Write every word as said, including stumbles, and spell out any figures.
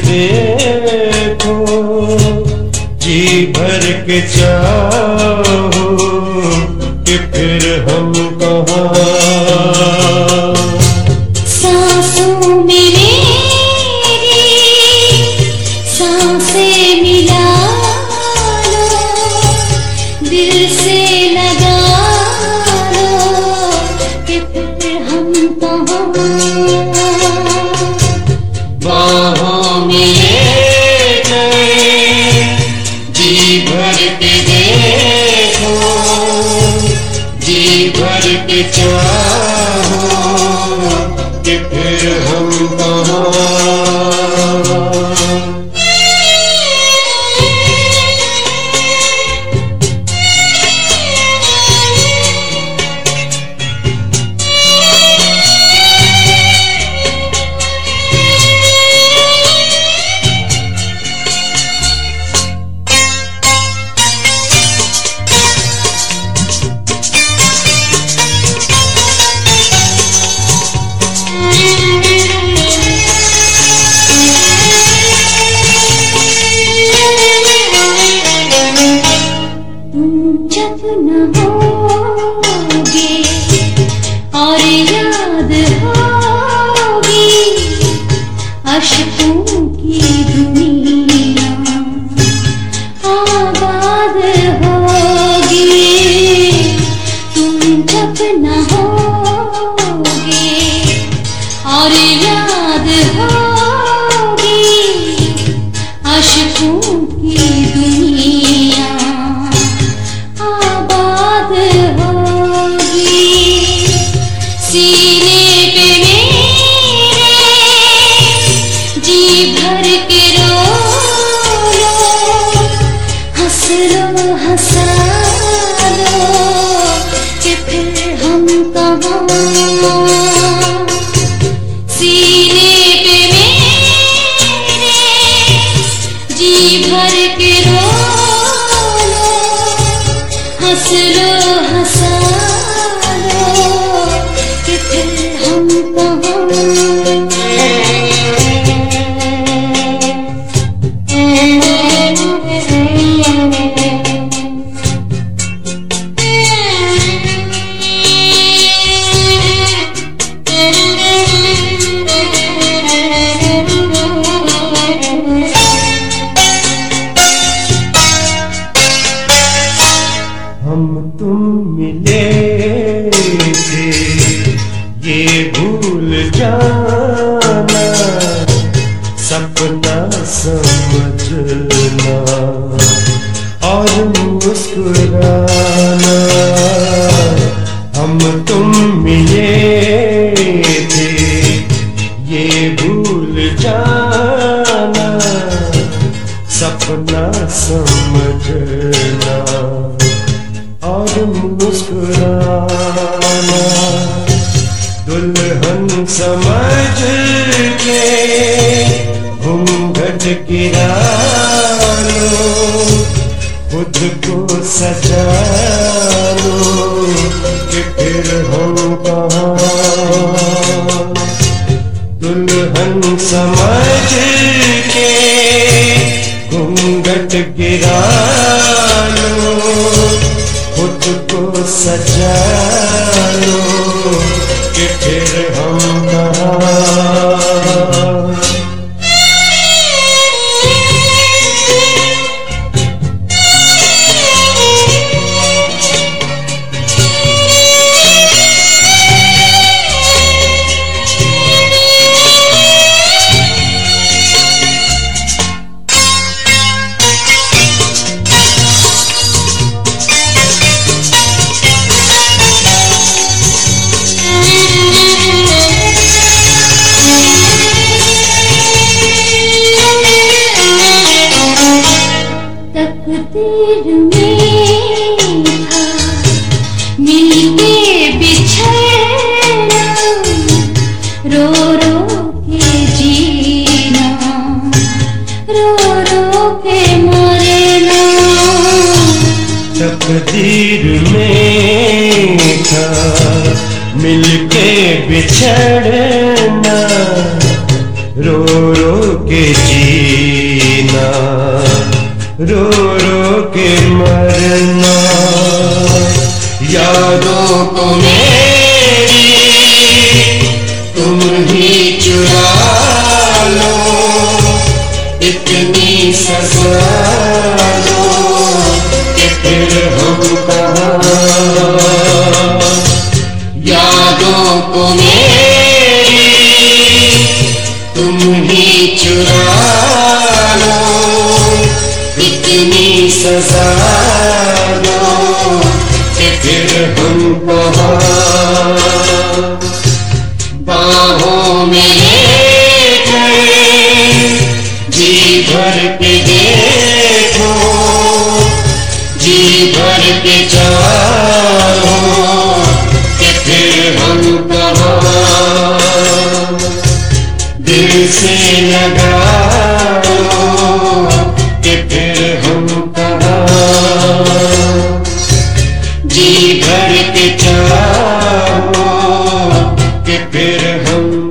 देखो, जी भर के चाहो कि फिर हम कहाँ। सांसों में मेरी सांसें मिला लो, दिल से लगा लो कि फिर हम कहाँ। बाहों में ले गए, जी भर के देखो, जी भर के चाहो कि फिर हम कहाँ। जब न होगे और याद होगी अश्कों की दुनिया आबाद होगी। तुम जब न होगे और याद होगी अश्कों की दुनिया आबाद होगी। सीने पे मेरे जी भर के रो लो, हंस लो हंसा लो कि फिर हम कहाँ। सीने पे मेरे जी भर के रो लो, हंस लो हंसा लो कि फिर हम कहाँ। हम तुम मिले थे ये भूल जाना, सपना समझना और मुस्कुराना। हम तुम मिले थे ये भूल जाना, सपना समझना और मुस्कुराना। दुल्हन समझ के घूंघट गिरा लो, खुद को सजा लो कि फिर हम कहाँ। दुल्हन समझ के घूंघट गिरा लो, खुद को सजा लो कि फिर हम कहाँ। तकदीर में था मिलके बिछड़ना, रो रो के जीना, रो रो के मरना। तकदीर में था मिलके बिछड़ना, रो रो के जी रो रो के मरना। यादों को मेरी तुम ही चुरा लो, इतनी सजा दो कि फिर हम कहाँ। यादों को मेरी तुम ही चुरा लो, इतनी सजा दो कि फिर हम कहाँ। बाहों में लेकर जी भर के देखो, जी भर के चाहो कि फिर हम कहाँ। दिल से लगाओ कि फिर हम कहाँ। जी भर के चाहो कि फिर हम